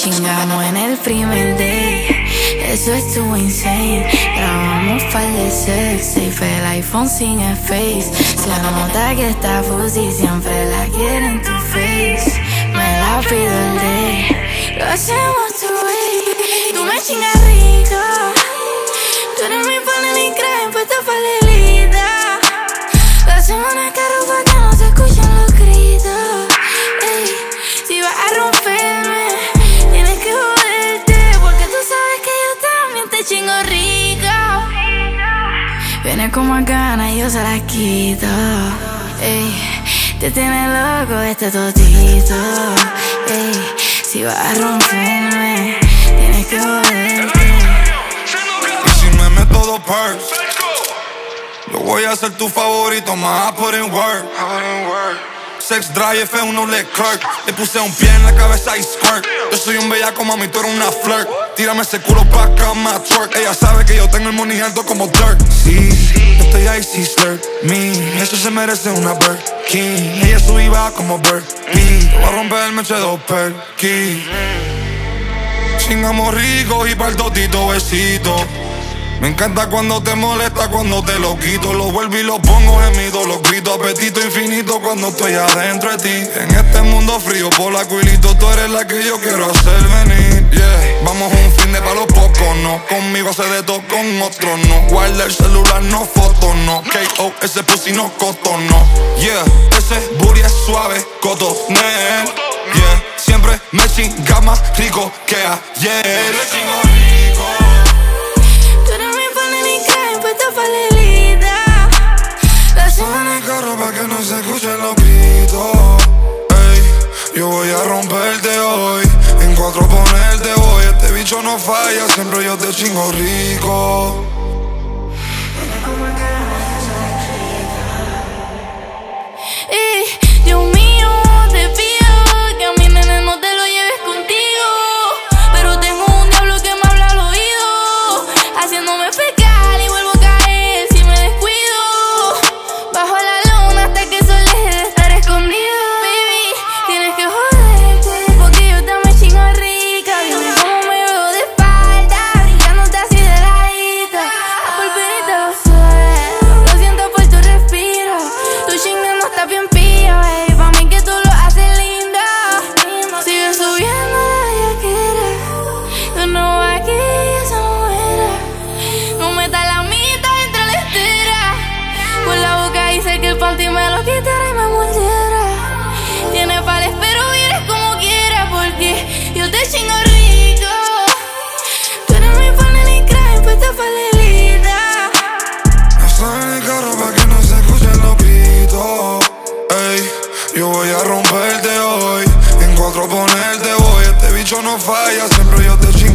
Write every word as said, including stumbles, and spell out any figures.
chingamos en el primer day. Eso estuvo insane. Grabamos par de sex y fue el iPhone sin el face. Se nota que esta fusi siempre la quiere en tu face. Me la pido el day. Lo hacemos tu way. Tú me chingas rico. Tú eres mi panel y creen puesta palelita. Lo hacemos en el carro pa' que no se escuchen los gritos. Ey, si vas a romperme, tienes que joderte, porque tú sabes que yo también te chingo rico. Viene como a ganas y yo se las quito. Ey, te tiene loco este totito. Ey, si vas a romperme, tienes que joderte. Y si me meto dos perks, yo voy a ser tu favorito, más I put in work. Sex drive, F uno Leclerc. Le puse un pie en la cabeza y squirt. Yo soy un bellaco, mami, tú eres una flirt. Tírame ese culo pa' cama, twerk. Ella sabe que yo tengo el money alto como dirt. Sí, yo estoy icy slurp. Me, eso se merece una Birkin. Ella sube y baja como Bird B. Te voy a romper el meche dos perky. Chingamos ricos y pa'l totito besito. Me encanta cuando te molesta, cuando te lo quito. Lo vuelvo y lo pongo gemido, lo grito. Apetito infinito cuando estoy adentro de ti. En este mundo frío, por la cuilito, tú eres la que yo quiero hacer venir. Yeah, vamos un fin de pa' los pocos, no. Conmigo se de todo, con otro no. Guarda el celular, no foto, no. K O, ese pussy no coto, no. Yeah, ese booty es suave, coto, ne. Yeah, siempre me chinga más rico que ayer. Me chingo rico. La semana en el carro pa' que no se escuchen los gritos. Ey, yo voy a romperte hoy. En cuatro ponerte voy. Este bicho no falla, siempre yo te chingo rico. Ey, Dios mío, te pido que a mi nene no te lo lleves contigo. Pero tengo un diablo que me habla al oído, haciéndome pecar y vuelvo a caer si me descuido. Bajo la luna hasta que el sol deje de estar escondido. Baby, tienes que joderte, porque yo también chingo rica. Dime cómo me veo de espalda, brincándote así de ladito. A polverito suave, lo siento por tu respiro. Tu chingue no está bien pilla, baby, pa' mí que tú lo haces lindo. Sigue subiendo la bellaquera, yo no voy aquí, esa mujer. No meta la mitad entre la estera. Por la boca dice que el panty me lo quitará y me mordiera. Tiene pales pero vienes como quieras, porque yo te chingo rico. Tú eres mi panel y creen puesta palelita. Estoy en el carro pa' que no se escuchen los gritos. Ey, yo voy a romperte hoy. En cuatro ponerte voy. Este bicho no falla, siempre yo te chingo.